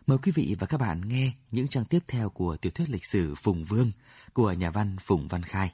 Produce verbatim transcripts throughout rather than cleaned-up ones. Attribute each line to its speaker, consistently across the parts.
Speaker 1: Mời quý vị và các bạn nghe những trang tiếp theo của tiểu thuyết lịch sử Phùng Vương của nhà văn Phùng Văn Khai.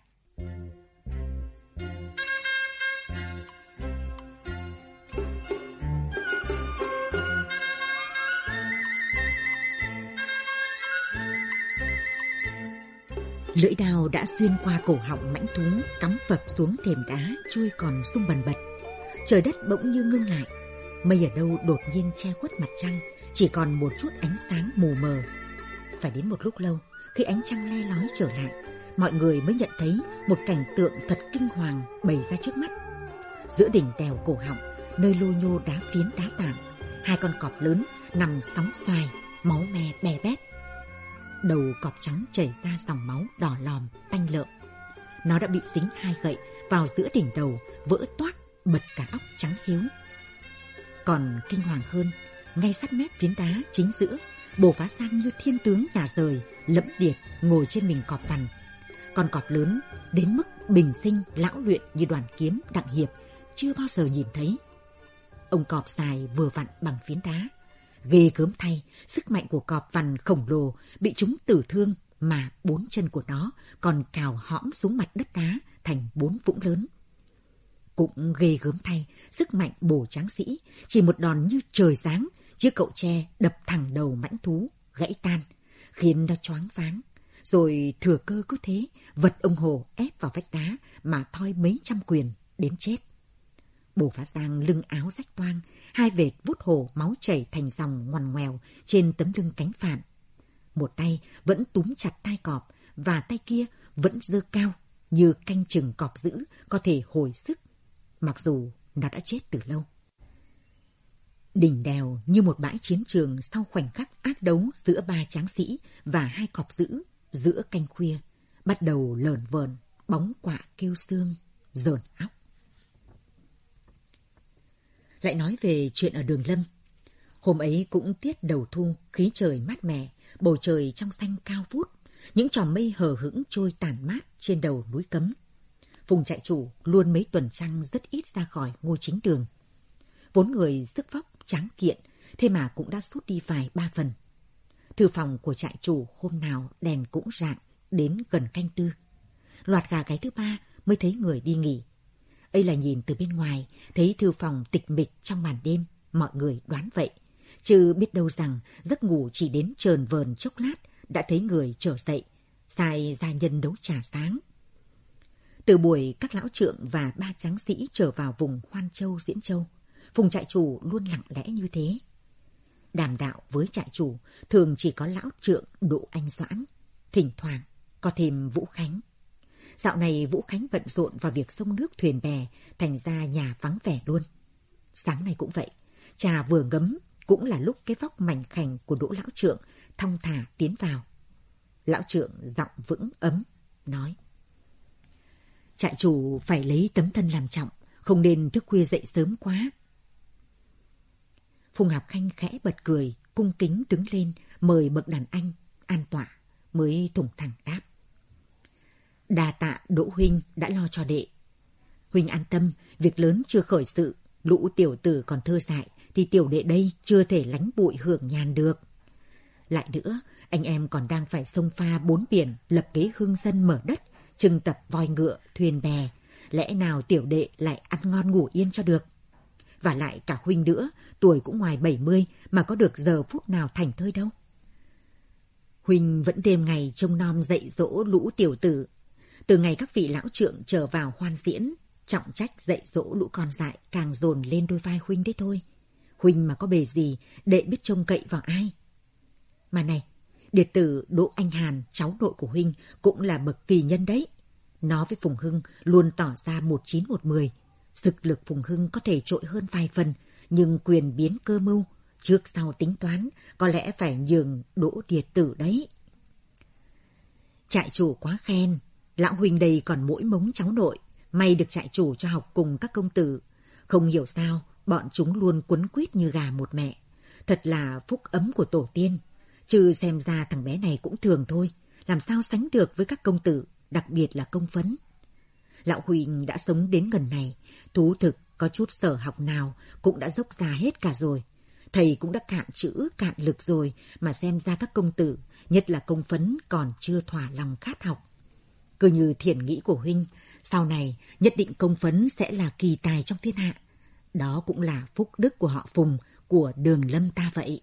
Speaker 2: Lưỡi đao đã xuyên qua cổ họng mãnh thú, cắm phập xuống thềm đá trôi còn rung bần bật. Trời đất bỗng như ngưng lại, mây ở đâu đột nhiên che khuất mặt trăng, chỉ còn một chút ánh sáng mù mờ. Phải đến một lúc lâu, khi ánh trăng le lói trở lại, mọi người mới nhận thấy một cảnh tượng thật kinh hoàng bày ra trước mắt. Giữa đỉnh đèo cổ họng, nơi lô nhô đá phiến đá tảng, hai con cọp lớn nằm sóng xoài, máu me be bét. Đầu cọp trắng chảy ra dòng máu đỏ lòm, tanh lợm. Nó đã bị dính hai gậy vào giữa đỉnh đầu, vỡ toác, bật cả óc trắng hiếu. Còn kinh hoàng hơn, ngay sát mép phiến đá chính giữa, Bồ Phá Sang như thiên tướng nhà rời, lẫm liệt ngồi trên mình cọp vằn. Con cọp lớn đến mức bình sinh lão luyện như đoàn kiếm Đặng Hiệp chưa bao giờ nhìn thấy. Ông cọp dài vừa vặn bằng phiến đá. Ghê gớm thay, sức mạnh của cọp vằn khổng lồ bị chúng tử thương mà bốn chân của nó còn cào hõm xuống mặt đất đá thành bốn vũng lớn. Cũng ghê gớm thay, sức mạnh Bồ Tráng Sĩ chỉ một đòn như trời giáng, chiếc cậu tre đập thẳng đầu mãnh thú, gãy tan, khiến nó choáng váng. Rồi thừa cơ cứ thế, vật ông Hồ ép vào vách đá mà thoi mấy trăm quyền đến chết. Bồ Phá Sang lưng áo rách toang, hai vệt vuốt hồ máu chảy thành dòng ngoằn ngoèo trên tấm lưng cánh phản. Một tay vẫn túm chặt tai cọp và tay kia vẫn giơ cao như canh chừng cọp dữ có thể hồi sức, mặc dù nó đã chết từ lâu. Đỉnh đèo như một bãi chiến trường sau khoảnh khắc ác đấu giữa ba tráng sĩ và hai cọp dữ giữa canh khuya, bắt đầu lởn vởn, bóng quạ kêu xương, rờn óc. Lại nói về chuyện ở Đường Lâm. Hôm ấy cũng tiết đầu thu, khí trời mát mẻ, bầu trời trong xanh cao vút, những chòm mây hờ hững trôi tản mát trên đầu núi Cấm. Phùng trại chủ luôn mấy tuần trăng rất ít ra khỏi ngôi chính đường. Vốn người sức vóc tráng kiện, thế mà cũng đã sút đi vài ba phần. Thư phòng của trại chủ hôm nào đèn cũng rạng đến gần canh tư. Loạt gà gáy thứ ba mới thấy người đi nghỉ. Ấy là nhìn từ bên ngoài, thấy thư phòng tịch mịch trong màn đêm, mọi người đoán vậy. Chứ biết đâu rằng giấc ngủ chỉ đến chờn vờn chốc lát, đã thấy người trở dậy, sai gia nhân nấu trà sáng. Từ buổi các lão trượng và ba tráng sĩ trở vào vùng Hoan Châu, Diễn Châu, Phùng trại chủ luôn lặng lẽ như thế. Đàm đạo với trại chủ thường chỉ có lão trượng Đỗ Anh Doãn, thỉnh thoảng có thêm Vũ Khánh. Dạo này Vũ Khánh bận rộn vào việc xông nước thuyền bè, thành ra nhà vắng vẻ luôn. Sáng nay cũng vậy, trà vừa ngấm cũng là lúc cái vóc mảnh khảnh của Đỗ lão trượng thong thả tiến vào. Lão trượng giọng vững ấm nói: Trại chủ phải lấy tấm thân làm trọng, không nên thức khuya dậy sớm quá. Phùng Hạp Khanh khẽ bật cười, cung kính đứng lên mời bậc đàn anh an tọa, mới thủng thẳng đáp: Đà tạ Đỗ huynh đã lo cho đệ. Huynh an tâm, việc lớn chưa khởi sự, lũ tiểu tử còn thơ dại thì tiểu đệ đây chưa thể lánh bụi hưởng nhàn được. Lại nữa, anh em còn đang phải xông pha bốn biển, lập kế hương dân mở đất, trưng tập voi ngựa, thuyền bè, lẽ nào tiểu đệ lại ăn ngon ngủ yên cho được. Và lại cả huynh nữa, tuổi cũng ngoài bảy mươi mà có được giờ phút nào thảnh thơi đâu. Huynh vẫn đêm ngày trông nom dạy dỗ lũ tiểu tử. Từ ngày các vị lão trượng trở vào Hoan Diễn, trọng trách dạy dỗ lũ con dại càng dồn lên đôi vai huynh đấy thôi. Huynh mà có bề gì, đệ biết trông cậy vào ai. Mà này, điệt tử Đỗ Anh Hàn, cháu nội của huynh, cũng là bậc kỳ nhân đấy. Nó với Phùng Hưng luôn tỏ ra một chín một mười. Thực lực Phùng Hưng có thể trội hơn vài phần, nhưng quyền biến cơ mưu, trước sau tính toán, có lẽ phải nhường Đỗ điệt tử đấy. Trại chủ quá khen, lão huynh đây còn mỗi mống cháu nội, may được trại chủ cho học cùng các công tử. Không hiểu sao, bọn chúng luôn quấn quýt như gà một mẹ. Thật là phúc ấm của tổ tiên. Chứ xem ra thằng bé này cũng thường thôi, làm sao sánh được với các công tử, đặc biệt là công phấn. Lão huynh đã sống đến gần này, thú thực có chút sở học nào cũng đã dốc ra hết cả rồi. thầy cũng đã cạn chữ, cạn lực rồi, mà xem ra các công tử, nhất là công phấn, còn chưa thỏa lòng khát học. Cứ như thiện nghĩ của huynh, sau này nhất định công phấn sẽ là kỳ tài trong thiên hạ. Đó cũng là phúc đức của họ Phùng, của Đường Lâm ta vậy.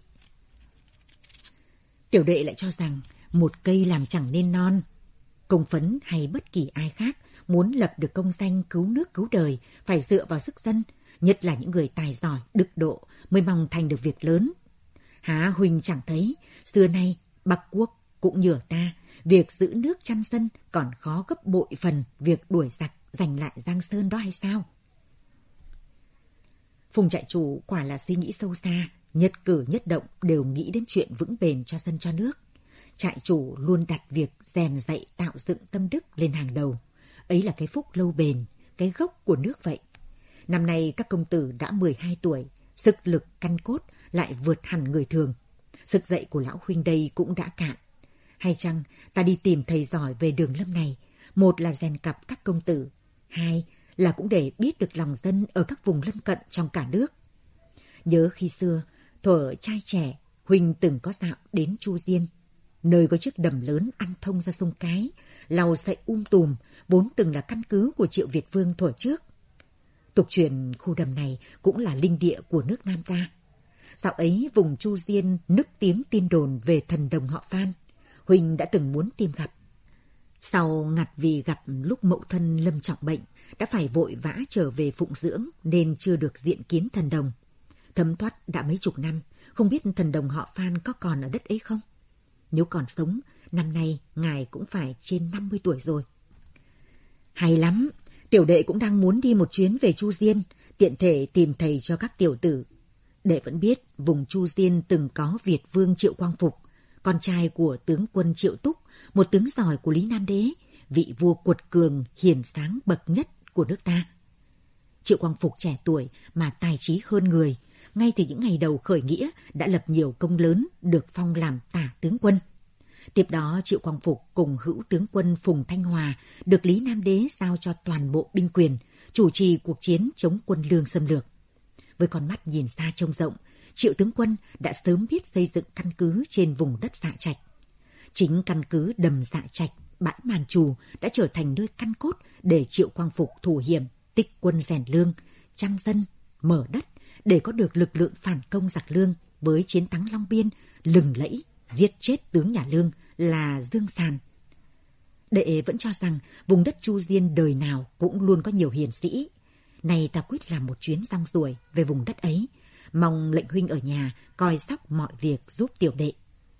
Speaker 2: Tiểu đệ lại cho rằng một cây làm chẳng nên non. Công phấn hay bất kỳ ai khác muốn lập được công danh cứu nước cứu đời phải dựa vào sức dân, nhất là những người tài giỏi, đức độ mới mong thành được việc lớn. Há huynh chẳng thấy, xưa nay Bắc Quốc cũng nhờ ta, việc giữ nước chăn dân còn khó gấp bội phần việc đuổi giặc giành lại Giang Sơn đó hay sao? Phùng trại chủ quả là suy nghĩ sâu xa, nhất cử nhất động đều nghĩ đến chuyện vững bền cho dân cho nước. Trại chủ luôn đặt việc rèn dạy tạo dựng tâm đức lên hàng đầu. Ấy là cái phúc lâu bền, cái gốc của nước vậy. Năm nay các công tử đã mười hai tuổi, sức lực căn cốt lại vượt hẳn người thường. Sức dạy của lão huynh đây cũng đã cạn. Hay chăng ta đi tìm thầy giỏi về Đường Lâm này, một là rèn cặp các công tử, hai là cũng để biết được lòng dân ở các vùng lân cận trong cả nước. Nhớ khi xưa, thuở trai trẻ, huynh từng có dạo đến Chu Diên, nơi có chiếc đầm lớn ăn thông ra sông Cái, lầu sậy um tùm, vốn từng là căn cứ của Triệu Việt Vương thuở trước. Tục truyền khu đầm này cũng là linh địa của nước Nam ta. Dạo ấy vùng Chu Diên nức tiếng tin đồn về thần đồng họ Phan, huynh đã từng muốn tìm gặp. Sau ngặt vì gặp lúc mẫu thân lâm trọng bệnh, đã phải vội vã trở về phụng dưỡng nên chưa được diện kiến thần đồng. Thấm thoát đã mấy chục năm, không biết thần đồng họ Phan có còn ở đất ấy không? Nếu còn sống, năm nay ngài cũng phải trên năm mươi tuổi rồi. Hay lắm, tiểu đệ cũng đang muốn đi một chuyến về Chu Diên, tiện thể tìm thầy cho các tiểu tử. Đệ vẫn biết vùng Chu Diên từng có Việt Vương Triệu Quang Phục, con trai của tướng quân Triệu Túc, một tướng giỏi của Lý Nam Đế, vị vua cuột cường hiền sáng bậc nhất của nước ta. Triệu Quang Phục trẻ tuổi mà tài trí hơn người, ngay từ những ngày đầu khởi nghĩa đã lập nhiều công lớn, được phong làm tả tướng quân. Tiếp đó Triệu Quang Phục cùng hữu tướng quân Phùng Thanh Hòa được Lý Nam Đế giao cho toàn bộ binh quyền, chủ trì cuộc chiến chống quân Lương xâm lược. Với con mắt nhìn xa trông rộng, Triệu tướng quân đã sớm biết xây dựng căn cứ trên vùng đất Dạ Trạch. Chính căn cứ đầm Dạ Trạch, bãi Màn Trù đã trở thành nơi căn cốt để Triệu Quang Phục thủ hiểm, tích quân rèn lương, chăm dân, mở đất để có được lực lượng phản công giặc Lương với chiến thắng Long Biên lừng lẫy giết chết tướng nhà Lương là Dương Sàn. Đệ vẫn cho rằng vùng đất Chu Diên đời nào cũng luôn có nhiều hiền sĩ. Nay ta quyết làm một chuyến rong ruổi về vùng đất ấy, mong lệnh huynh ở nhà coi sóc mọi việc giúp tiểu đệ.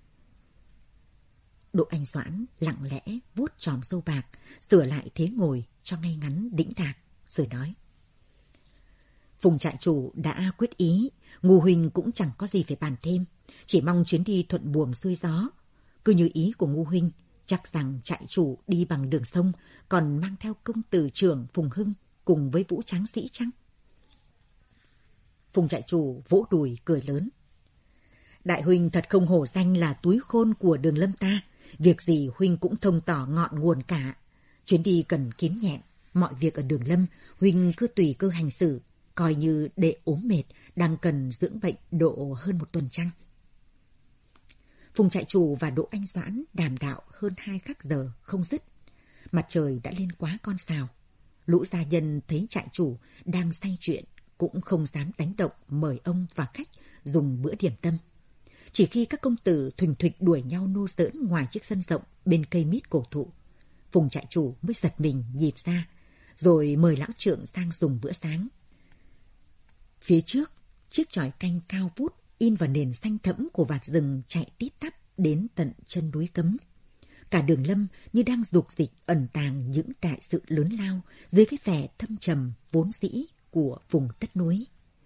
Speaker 2: Đỗ Anh Doãn lặng lẽ vuốt chòm râu bạc, sửa lại thế ngồi cho ngay ngắn đĩnh đạc, rồi nói: Phùng trại chủ đã quyết ý, Ngô huynh cũng chẳng có gì phải bàn thêm, chỉ mong chuyến đi thuận buồm xuôi gió. Cứ như ý của Ngô huynh, chắc rằng trại chủ đi bằng đường sông, còn mang theo công tử trưởng Phùng Hưng cùng với Vũ Tráng Sĩ chăng? Phùng trại chủ vỗ đùi cười lớn: Đại huynh thật không hổ danh là túi khôn của Đường Lâm ta, việc gì huynh cũng thông tỏ ngọn nguồn cả. Chuyến đi cần kín nhẹn, mọi việc ở Đường Lâm huynh cứ tùy cơ hành xử, coi như đệ ốm mệt đang cần dưỡng bệnh độ hơn một tuần trăng. Phùng trại chủ và Đỗ Anh Doãn đàm đạo hơn hai khắc giờ không dứt. Mặt trời đã lên quá con sào. Lũ gia nhân thấy trại chủ đang say chuyện cũng không dám đánh động mời ông và khách dùng bữa điểm tâm. Chỉ khi các công tử thuình thuịch đuổi nhau nô giỡn ngoài chiếc sân rộng bên cây mít cổ thụ, Phùng trại chủ mới giật mình nhìn ra, rồi mời lão trượng sang dùng bữa sáng. Phía trước, chiếc chòi canh cao vút in vào nền xanh thẫm của vạt rừng chạy tít tắp đến tận chân núi Cấm. Cả Đường Lâm như đang dục dịch ẩn tàng những đại sự lớn lao dưới cái vẻ thâm trầm vốn dĩ của vùng đất núi.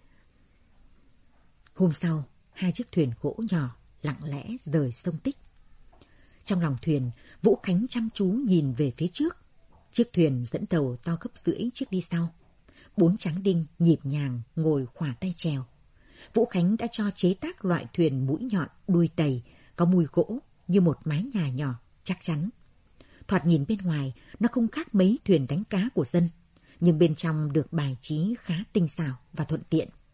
Speaker 2: Hôm sau, hai chiếc thuyền gỗ nhỏ lặng lẽ rời sông Tích. Trong lòng thuyền, Vũ Khánh chăm chú nhìn về phía trước. Chiếc thuyền dẫn đầu to gấp rưỡi chiếc đi sau. Bốn tráng đinh nhịp nhàng ngồi khỏa tay chèo. Vũ Khánh đã cho chế tác loại thuyền mũi nhọn đuôi tầy, có mùi gỗ như một mái nhà nhỏ chắc chắn. Thoạt nhìn bên ngoài, nó không khác mấy thuyền đánh cá của dân, nhưng bên trong được bài trí khá tinh xảo và thuận tiện.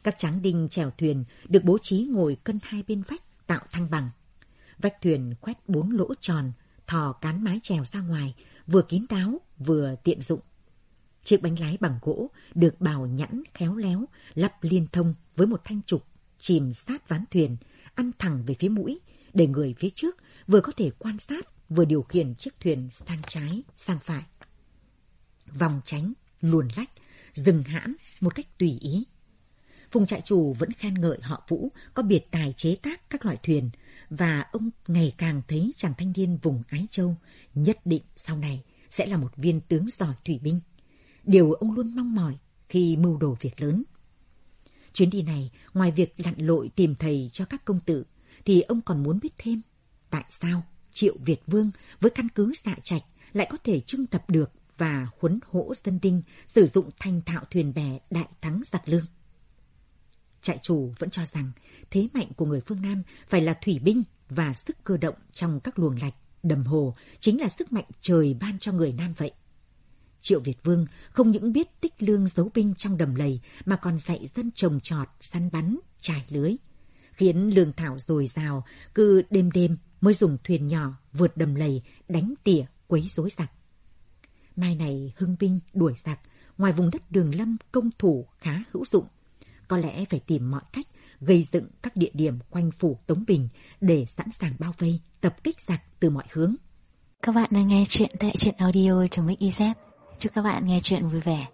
Speaker 2: Các tráng đinh chèo thuyền được bố trí ngồi cân hai bên vách tạo thăng bằng. Vách thuyền khoét bốn lỗ tròn, thò cán mái chèo ra ngoài, vừa kín đáo vừa tiện dụng. Chiếc bánh lái bằng gỗ được bào nhẵn khéo léo, lắp liên thông với một thanh trục chìm sát ván thuyền, ăn thẳng về phía mũi, để người phía trước vừa có thể quan sát vừa điều khiển chiếc thuyền sang trái, sang phải. Vòng tránh, luồn lách, dừng hãm một cách tùy ý. Phùng trại chủ vẫn khen ngợi họ Vũ có biệt tài chế tác các loại thuyền, và ông ngày càng thấy chàng thanh niên vùng Ái Châu nhất định sau này sẽ là một viên tướng giỏi thủy binh. Điều ông luôn mong mỏi khi mưu đồ việc lớn. Chuyến đi này, ngoài việc lặn lội tìm thầy cho các công tử, thì ông còn muốn biết thêm tại sao Triệu Việt Vương với căn cứ Dạ Trạch lại có thể trưng tập được và huấn hỗ dân đinh sử dụng thành thạo thuyền bè đại thắng giặc Lương. Trại chủ vẫn cho rằng thế mạnh của người phương Nam phải là thủy binh và sức cơ động trong các luồng lạch, đầm hồ chính là sức mạnh trời ban cho người Nam vậy. Triệu Việt Vương không những biết tích lương giấu binh trong đầm lầy mà còn dạy dân trồng trọt, săn bắn, trải lưới, khiến lương thảo dồi dào, cứ đêm đêm mới dùng thuyền nhỏ vượt đầm lầy đánh tỉa quấy rối giặc. Mai này hưng binh đuổi giặc, ngoài vùng đất Đường Lâm công thủ khá hữu dụng, có lẽ phải tìm mọi cách gây dựng các địa điểm quanh phủ Tống Bình để sẵn sàng bao vây, tập kích giặc từ mọi hướng.
Speaker 3: Các bạn đang nghe chuyện tại truyện audio chấm ích z. Chúc các bạn nghe chuyện vui vẻ.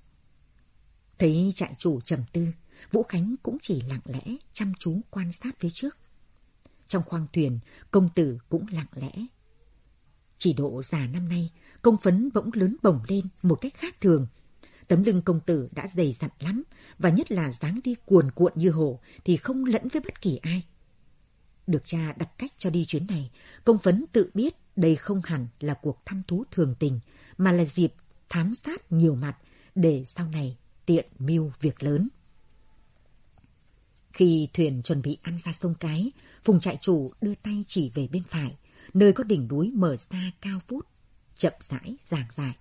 Speaker 2: Thấy trại chủ trầm tư, Vũ Khánh cũng chỉ lặng lẽ chăm chú quan sát phía trước. Trong khoang thuyền, công tử cũng lặng lẽ. Chỉ độ già năm nay, công phấn bỗng lớn bổng lên một cách khác thường. Tấm lưng công tử đã dày dặn lắm, và nhất là dáng đi cuồn cuộn như hổ thì không lẫn với bất kỳ ai. Được cha đặt cách cho đi chuyến này, công phấn tự biết đây không hẳn là cuộc thăm thú thường tình, mà là dịp thám sát nhiều mặt để sau này tiện mưu việc lớn. Khi thuyền chuẩn bị ăn ra sông Cái, Phùng trại chủ đưa tay chỉ về bên phải, nơi có đỉnh núi mở ra cao vút, chậm rãi giảng giải.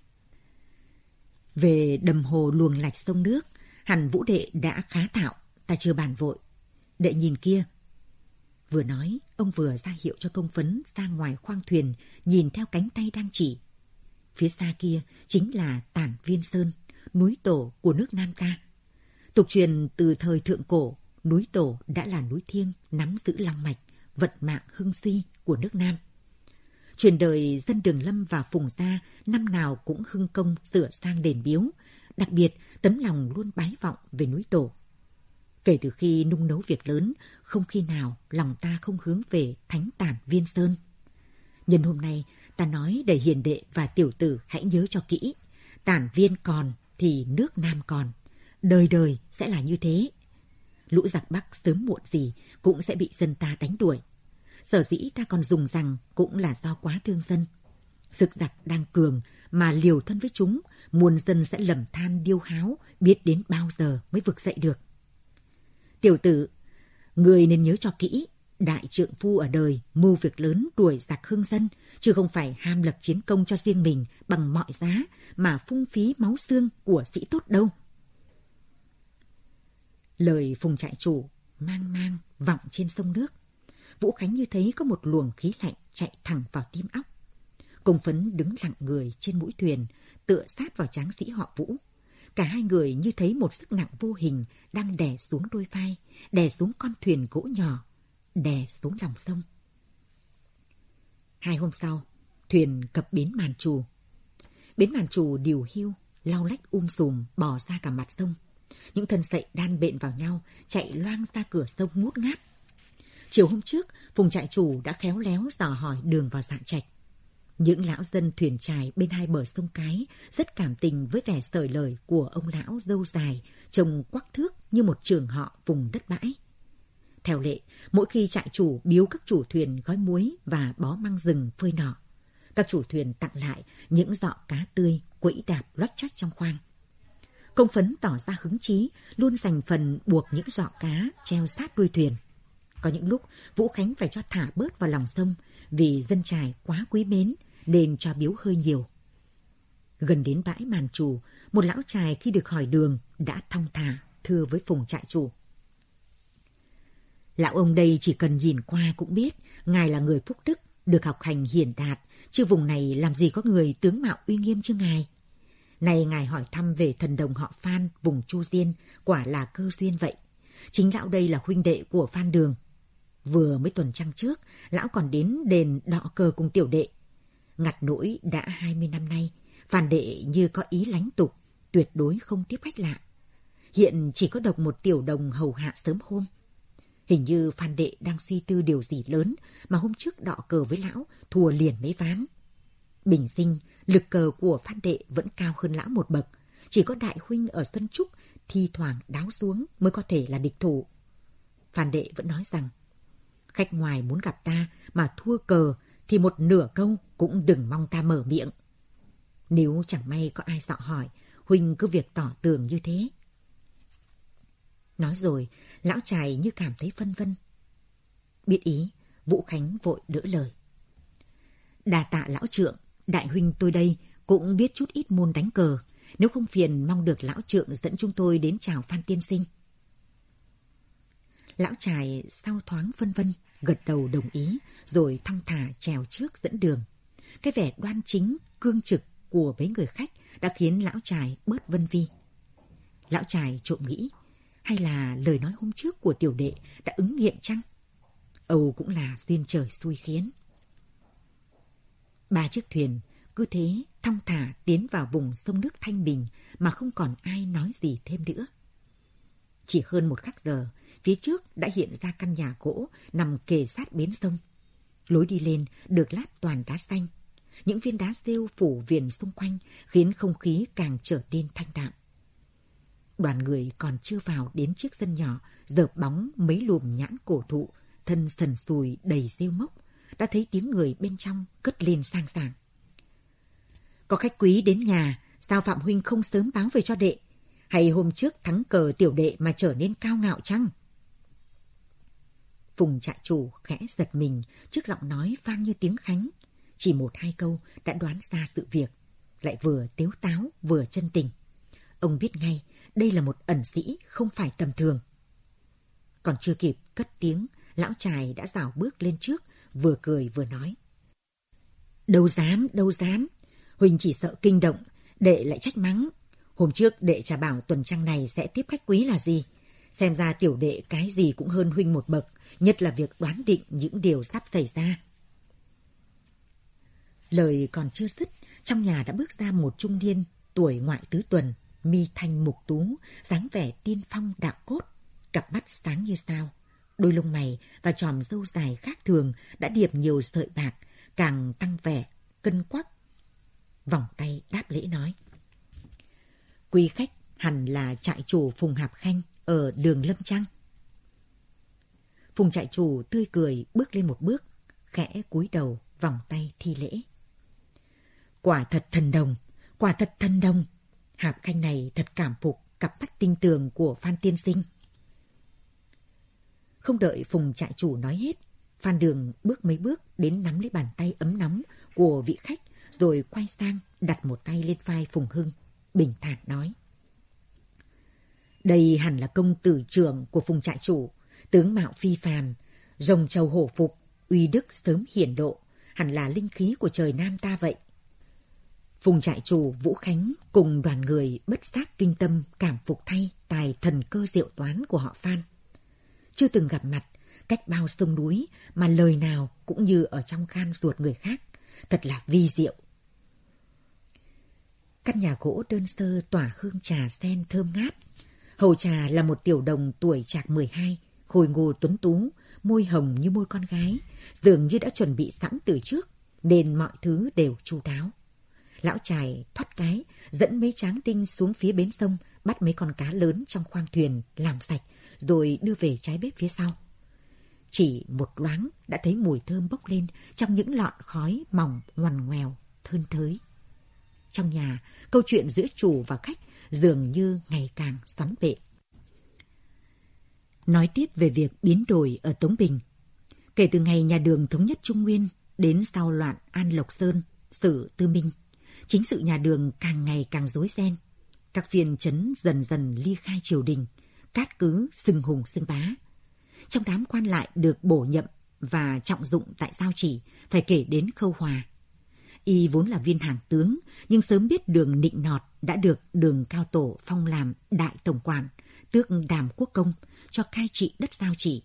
Speaker 2: Về đầm hồ luồng lạch sông nước, hẳn Vũ đệ đã khá thạo, ta chưa bàn vội. Đệ nhìn kia. Vừa nói, ông vừa ra hiệu cho công phấn ra ngoài khoang thuyền, nhìn theo cánh tay đang chỉ. Phía xa kia chính là Tản Viên Sơn, núi tổ của nước Nam ta. Tục truyền từ thời thượng cổ, núi tổ đã là núi thiêng nắm giữ long mạch, vận mạng hưng suy của nước Nam. Truyền đời dân Đường Lâm và Phùng gia năm nào cũng hưng công sửa sang đền biếu, đặc biệt tấm lòng luôn bái vọng về núi tổ. Kể từ khi nung nấu việc lớn, không khi nào lòng ta không hướng về thánh Tản Viên Sơn. Nhân hôm nay, ta nói để hiền đệ và tiểu tử hãy nhớ cho kỹ, Tản Viên còn thì nước Nam còn, đời đời sẽ là như thế. Lũ giặc Bắc sớm muộn gì cũng sẽ bị dân ta đánh đuổi. Sở dĩ ta còn dùng rằng cũng là do quá thương dân. Sực giặc đang cường mà liều thân với chúng, muôn dân sẽ lầm than điêu háo, biết đến bao giờ mới vực dậy được. Tiểu tử, người nên nhớ cho kỹ, đại trượng phu ở đời mưu việc lớn đuổi giặc hưng dân, chứ không phải ham lập chiến công cho riêng mình bằng mọi giá mà phung phí máu xương của sĩ tốt đâu. Lời Phùng trại chủ mang mang vọng trên sông nước. Vũ Khánh như thấy có một luồng khí lạnh chạy thẳng vào tim óc. Công phấn đứng lặng người trên mũi thuyền, tựa sát vào tráng sĩ họ Vũ. Cả hai người như thấy một sức nặng vô hình đang đè xuống đôi vai, đè xuống con thuyền gỗ nhỏ, đè xuống lòng sông. Hai hôm sau, thuyền cập bến Màn Trù. Bến Màn Trù điều hưu, lau lách um sùm bò ra cả mặt sông. Những thân sậy đan bện vào nhau, chạy loang ra cửa sông ngút ngát. Chiều hôm trước, Phùng trại chủ đã khéo léo dò hỏi đường vào Dạ Trạch. Những lão dân thuyền chài bên hai bờ sông Cái rất cảm tình với vẻ sởi lời của ông lão râu dài, trông quắc thước như một trường họ vùng đất bãi. Theo lệ, mỗi khi trại chủ biếu các chủ thuyền gói muối và bó măng rừng phơi nọ, các chủ thuyền tặng lại những giọ cá tươi quẫy đạp loách choách trong khoang. Công phấn tỏ ra hứng chí, luôn dành phần buộc những giọ cá treo sát đuôi thuyền. Có những lúc Vũ Khánh phải cho thả bớt vào lòng sông vì dân chài quá quý mến nên cho biếu hơi nhiều. Gần đến bãi Màn Trù, một lão chài khi được hỏi đường đã thong thả thưa với Phùng trại chủ. Lão ông đây chỉ cần nhìn qua cũng biết ngài là người phúc đức, được học hành hiển đạt, chứ vùng này làm gì có người tướng mạo uy nghiêm chứ ngài. Này ngài hỏi thăm về thần đồng họ Phan vùng Chu Diên, quả là cơ duyên vậy. Chính lão đây là huynh đệ của Phan Đường. Vừa mới tuần trăng trước, lão còn đến đền đọ cờ cùng tiểu đệ. Ngặt nỗi đã hai mươi năm nay, Phan đệ như có ý lánh tục, tuyệt đối không tiếp khách lạ. Hiện chỉ có độc một tiểu đồng hầu hạ sớm hôm. Hình như Phan đệ đang suy tư điều gì lớn mà hôm trước đọ cờ với lão thua liền mấy ván. Bình sinh, lực cờ của Phan đệ vẫn cao hơn lão một bậc. Chỉ có đại huynh ở Xuân Trúc thi thoảng đáo xuống mới có thể là địch thủ. Phan đệ vẫn nói rằng, khách ngoài muốn gặp ta mà thua cờ thì một nửa câu cũng đừng mong ta mở miệng. Nếu chẳng may có ai dọ hỏi, huynh cứ việc tỏ tường như thế. Nói rồi, lão chài như cảm thấy phân vân. Biết ý, Vũ Khánh vội đỡ lời. Đà tạ lão trượng, đại huynh tôi đây cũng biết chút ít môn đánh cờ. Nếu không phiền mong được lão trượng dẫn chúng tôi đến chào Phan tiên sinh. Lão chài sau thoáng phân vân, gật đầu đồng ý, rồi thong thả trèo trước dẫn đường. Cái vẻ đoan chính, cương trực của mấy người khách đã khiến lão chài bớt vân vi. Lão chài trộm nghĩ, hay là lời nói hôm trước của tiểu đệ đã ứng nghiệm chăng? Âu cũng là duyên trời xui khiến. Ba chiếc thuyền cứ thế thong thả tiến vào vùng sông nước thanh bình mà không còn ai nói gì thêm nữa. Chỉ hơn một khắc giờ, phía trước đã hiện ra căn nhà gỗ nằm kề sát bến sông. Lối đi lên được lát toàn đá xanh. Những viên đá rêu phủ viền xung quanh khiến không khí càng trở nên thanh đạm. Đoàn người còn chưa vào đến chiếc sân nhỏ, dợp bóng mấy lùm nhãn cổ thụ, thân sần sùi đầy rêu mốc, đã thấy tiếng người bên trong cất lên sang sảng. Có khách quý đến nhà, sao Phạm huynh không sớm báo về cho đệ? Hay hôm trước thắng cờ tiểu đệ mà trở nên cao ngạo chăng? Phùng trại chủ khẽ giật mình trước giọng nói vang như tiếng khánh. Chỉ một hai câu đã đoán ra sự việc, lại vừa tếu táo vừa chân tình. Ông biết ngay đây là một ẩn sĩ không phải tầm thường. Còn chưa kịp cất tiếng, lão chài đã rảo bước lên trước, vừa cười vừa nói. Đâu dám, đâu dám. Huynh chỉ sợ kinh động, đệ lại trách mắng. Hôm trước đệ chả bảo tuần trăng này sẽ tiếp khách quý là gì. Xem ra tiểu đệ cái gì cũng hơn huynh một bậc, nhất là việc đoán định những điều sắp xảy ra. Lời còn chưa dứt, trong nhà đã bước ra một trung niên, tuổi ngoại tứ tuần, mi thanh mục tú, dáng vẻ tiên phong đạo cốt, cặp mắt sáng như sao. Đôi lông mày và chòm râu dài khác thường đã điệp nhiều sợi bạc, càng tăng vẻ cân quắc. Vòng tay đáp lễ nói. Quý khách hẳn là trại chủ Phùng Hạp Khanh ở đường Lâm Trăng. Phùng trại chủ tươi cười bước lên một bước, khẽ cúi đầu vòng tay thi lễ. Quả thật thần đồng, quả thật thần đồng. Hạp Khanh này thật cảm phục cặp mắt tinh tường của Phan tiên sinh. Không đợi Phùng trại chủ nói hết, Phan Đường bước mấy bước đến nắm lấy bàn tay ấm nóng của vị khách, rồi quay sang đặt một tay lên vai Phùng Hưng, bình thản nói. Đây hẳn là công tử trưởng của Phùng trại chủ, tướng mạo phi phàm, rồng trầu hổ phục, uy đức sớm hiển lộ, hẳn là linh khí của trời Nam ta vậy. Phùng trại chủ Vũ Khánh cùng đoàn người bất giác kinh tâm cảm phục thay tài thần cơ diệu toán của họ Phan. Chưa từng gặp mặt, cách bao sông núi mà lời nào cũng như ở trong gan ruột người khác, thật là vi diệu. Căn nhà gỗ đơn sơ tỏa hương trà sen thơm ngát. Hầu trà là một tiểu đồng tuổi chạc mười hai, khôi ngô tuấn tú, môi hồng như môi con gái, dường như đã chuẩn bị sẵn từ trước, nên mọi thứ đều chu đáo. Lão chài thoát cái, dẫn mấy tráng đinh xuống phía bến sông, bắt mấy con cá lớn trong khoang thuyền, làm sạch, rồi đưa về trái bếp phía sau. Chỉ một loáng đã thấy mùi thơm bốc lên trong những lọn khói mỏng ngoằn ngoèo, thơn thới. Trong nhà, câu chuyện giữa chủ và khách dường như ngày càng xoắn bệ. Nói tiếp về việc biến đổi ở Tống Bình. Kể từ ngày nhà Đường thống nhất Trung Nguyên đến sau loạn An Lộc Sơn, Sử Tư Minh, chính sự nhà Đường càng ngày càng rối ren. Các phiên trấn dần dần ly khai triều đình, cát cứ xưng hùng xưng bá. Trong đám quan lại được bổ nhậm và trọng dụng tại Giao Chỉ phải kể đến Khâu Hòa. Y vốn là viên hàng tướng, nhưng sớm biết Đường nịnh nọt đã được Đường Cao Tổ phong làm đại tổng quản, tước đàm quốc công, cho cai trị đất Giao Chỉ.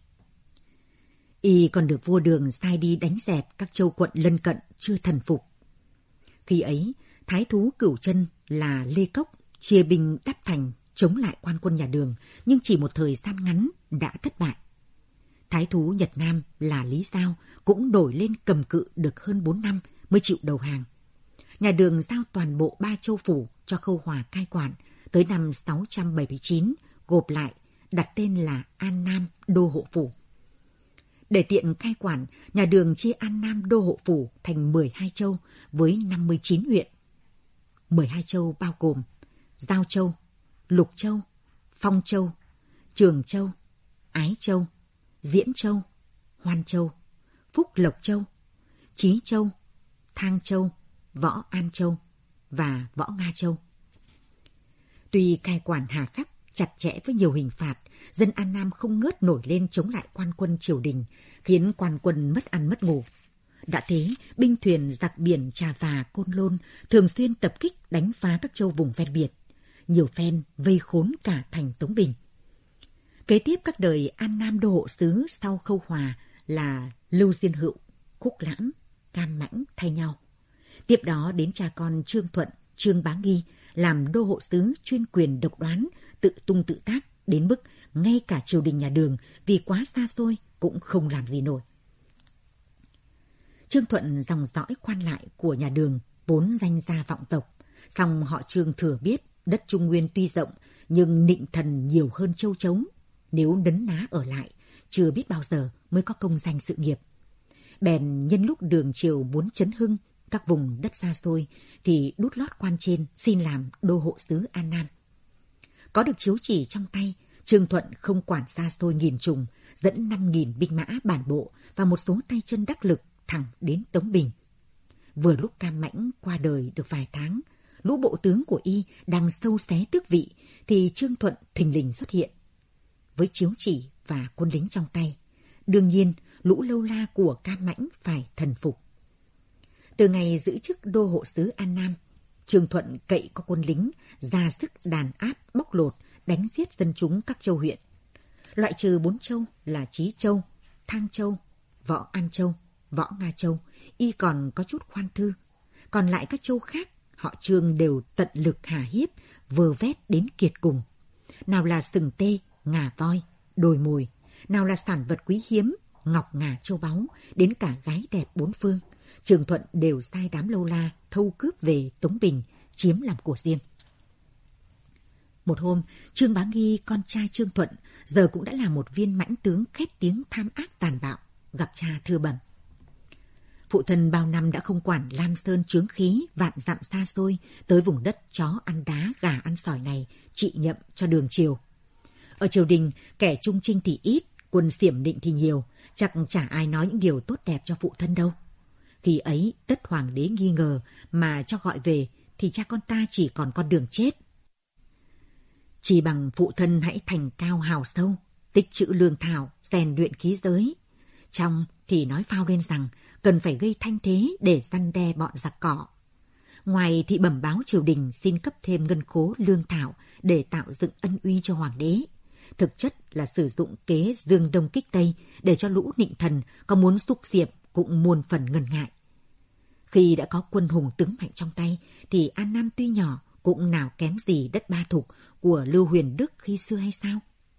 Speaker 2: Y còn được vua Đường sai đi đánh dẹp các châu quận lân cận chưa thần phục. Khi ấy, thái thú Cửu Chân là Lê Cốc chia binh đắp thành chống lại quan quân nhà Đường, nhưng chỉ một thời gian ngắn đã thất bại. Thái thú Nhật Nam là Lý Giao cũng đổi lên cầm cự được hơn bốn năm mới chịu đầu hàng. Nhà Đường giao toàn bộ ba châu phủ cho Khâu Hòa cai quản tới năm sáu trăm bảy mươi chín, gộp lại đặt tên là An Nam Đô Hộ Phủ. Để tiện cai quản, nhà Đường chia An Nam Đô Hộ Phủ thành mười hai châu với năm mươi chín huyện. mười hai châu bao gồm Giao Châu, Lục Châu, Phong Châu, Trường Châu, Ái Châu, Diễn Châu, Hoan Châu, Phúc Lộc Châu, Chí Châu, Thang Châu, Võ An Châu và Võ Nga Châu. Tuy cai quản hà khắc, chặt chẽ với nhiều hình phạt, dân An Nam không ngớt nổi lên chống lại quan quân triều đình, khiến quan quân mất ăn mất ngủ. Đã thế, binh thuyền giặc biển Trà Và, Côn Lôn thường xuyên tập kích đánh phá các châu vùng ven biển, nhiều phen vây khốn cả thành Tống Bình. Kế tiếp các đời An Nam Đô Hộ Sứ sau Khâu Hòa là Lưu Diên Hựu, Khúc Lãm, Cam Mãnh thay nhau. Tiếp đó đến cha con Trương Thuận, Trương Bá Nghi làm đô hộ sứ chuyên quyền độc đoán, tự tung tự tác đến mức ngay cả triều đình nhà Đường vì quá xa xôi cũng không làm gì nổi. Trương Thuận dòng dõi quan lại của nhà Đường vốn danh gia vọng tộc, song họ Trương thừa biết đất Trung Nguyên tuy rộng nhưng nịnh thần nhiều hơn châu chấu, nếu nấn ná ở lại chưa biết bao giờ mới có công danh sự nghiệp. Bèn nhân lúc Đường triều muốn chấn hưng các vùng đất xa xôi thì đút lót quan trên xin làm đô hộ sứ An Nam. Có được chiếu chỉ trong tay, Trương Thuận không quản xa xôi nghìn trùng, dẫn năm nghìn binh mã bản bộ và một số tay chân đắc lực thẳng đến Tống Bình. Vừa lúc Cam Mãnh qua đời được vài tháng, lũ bộ tướng của y đang sâu xé tước vị thì Trương Thuận thình lình xuất hiện. Với chiếu chỉ và quân lính trong tay, đương nhiên lũ lâu la của Cam Mãnh phải thần phục. Từ ngày giữ chức đô hộ sứ An Nam, Trương Thuận cậy có quân lính ra sức đàn áp bóc lột, đánh giết dân chúng các châu huyện. Loại trừ bốn châu là Chí Châu, Thang Châu, Võ An Châu, Võ Nga Châu, y còn có chút khoan thư. Còn lại các châu khác, họ Trương đều tận lực hà hiếp, vơ vét đến kiệt cùng. Nào là sừng tê, ngà voi, đồi mồi, nào là sản vật quý hiếm, ngọc ngà châu báu, đến cả gái đẹp bốn phương. Trương Thuận đều sai đám lâu la thâu cướp về Tống Bình, chiếm làm của riêng. Một hôm, Trương Bá Nghi, con trai Trương Thuận, giờ cũng đã là một viên mãnh tướng khét tiếng tham ác tàn bạo, gặp cha thưa bẩm: phụ thân bao năm đã không quản Lam Sơn chướng khí vạn dặm xa xôi tới vùng đất chó ăn đá gà ăn sỏi này trị nhậm cho Đường triều. Ở triều đình, kẻ trung trinh thì ít, quân xiểm định thì nhiều, chắc chả ai nói những điều tốt đẹp cho phụ thân đâu. Khi ấy, tất hoàng đế nghi ngờ mà cho gọi về thì cha con ta chỉ còn con đường chết. Chỉ bằng phụ thân hãy thành cao hào sâu, tích trữ lương thảo, rèn luyện khí giới. Trong thì nói phao lên rằng cần phải gây thanh thế để răn đe bọn giặc cỏ. Ngoài thì bẩm báo triều đình xin cấp thêm ngân khố lương thảo để tạo dựng ân uy cho hoàng đế. Thực chất là sử dụng kế dương đông kích tây để cho lũ nịnh thần có muốn xúc diệp cũng muôn phần ngần ngại. Khi đã có quân hùng tướng mạnh trong tay thì An Nam tuy nhỏ cũng nào kém gì đất Ba Thục của Lưu Huyền Đức khi xưa hay sao?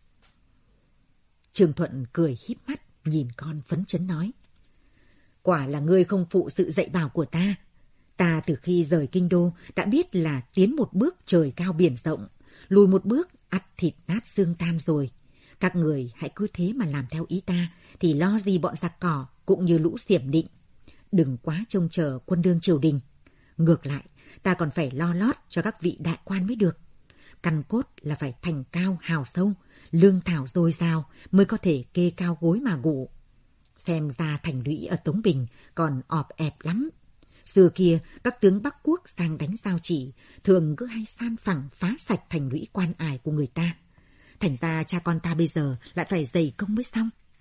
Speaker 2: Trương Thuận cười híp mắt nhìn con phấn chấn nói: quả là ngươi không phụ sự dạy bảo của ta. Ta từ khi rời kinh đô đã biết là tiến một bước trời cao biển rộng, lùi một bước ắt thịt nát xương tan rồi. Các người hãy cứ thế mà làm theo ý ta thì lo gì bọn giặc cỏ cũng như lũ xiểm định. Đừng quá trông chờ quân đương triều đình. Ngược lại, ta còn phải lo lót cho các vị đại quan mới được. Căn cốt là phải thành cao hào sâu, lương thảo dồi dào mới có thể kê cao gối mà ngủ. Xem ra thành lũy ở Tống Bình còn ọp ẹp lắm. Xưa kia, các tướng Bắc Quốc sang đánh Giao Chỉ thường cứ hay san phẳng phá sạch thành lũy quan ải của người ta. Thành ra cha con ta bây giờ lại phải dày công mới xong.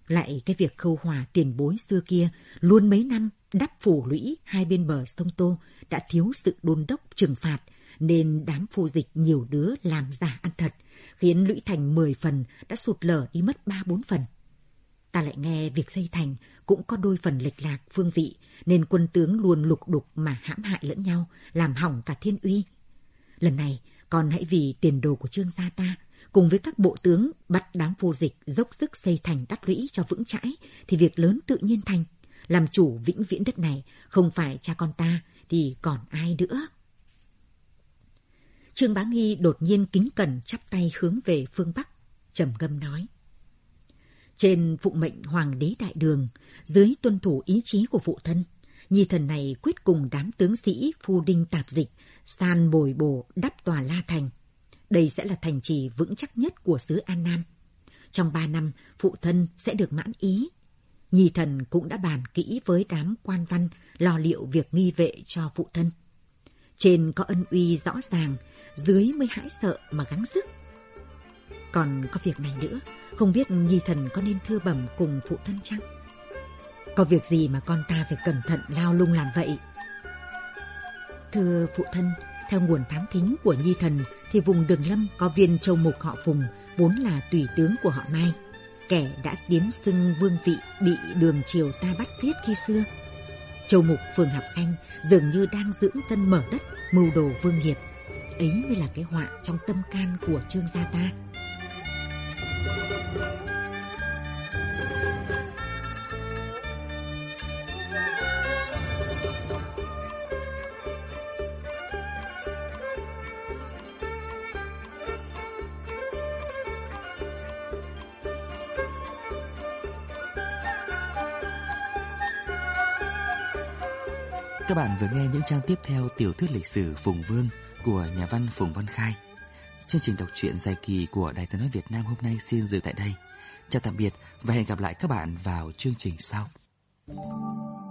Speaker 2: Lại cái việc khâu hòa tiền bối xưa kia luôn mấy năm đắp phủ lũy hai bên bờ sông Tô đã thiếu sự đôn đốc trừng phạt, nên đám phu dịch nhiều đứa làm giả ăn thật, khiến lũy thành mười phần đã sụt lở đi mất ba bốn phần. Ta lại nghe việc xây thành cũng có đôi phần lệch lạc phương vị, nên quân tướng luôn lục đục mà hãm hại lẫn nhau, làm hỏng cả thiên uy. Lần này, con hãy vì tiền đồ của Trương gia ta, cùng với các bộ tướng bắt đám phu dịch dốc sức xây thành đắp lũy cho vững chãi, thì việc lớn tự nhiên thành. Làm chủ vĩnh viễn đất này không phải cha con ta thì còn ai nữa. Trương Bá Nghi đột nhiên kính cẩn chắp tay hướng về phương Bắc, trầm ngâm nói: trên phụng mệnh Hoàng đế Đại Đường, dưới tuân thủ ý chí của phụ thân, nhi thần này quyết cùng đám tướng sĩ phu đinh tạp dịch san bồi bổ đắp tòa La Thành. Đây sẽ là thành trì vững chắc nhất của xứ An Nam. Trong ba năm, phụ thân sẽ được mãn ý. Nhi thần cũng đã bàn kỹ với đám quan văn lo liệu việc nghi vệ cho phụ thân. Trên có ân uy rõ ràng, dưới mới hãi sợ mà gắng sức. Còn có việc này nữa, không biết nhi thần có nên thưa bẩm cùng phụ thân chăng? Có việc gì mà con ta phải cẩn thận lao lung làm vậy? Thưa phụ thân, theo nguồn thám thính của nhi thần thì vùng Đường Lâm có viên châu mục họ Phùng, vốn là tùy tướng của họ Mai, kẻ đã tiến xưng vương vị bị Đường triều ta bắt giết khi xưa. Châu mục Phường Hạp Khanh dường như đang dưỡng dân mở đất, mưu đồ vương nghiệp. Ấy mới là cái họa trong tâm can của Trương gia ta.
Speaker 1: Các bạn vừa nghe những trang tiếp theo tiểu thuyết lịch sử Phùng Vương của nhà văn Phùng Văn Khai. Chương trình đọc truyện dài kỳ của Đài Tiếng nói Việt Nam hôm nay xin dừng tại đây. Chào tạm biệt và hẹn gặp lại các bạn vào chương trình sau.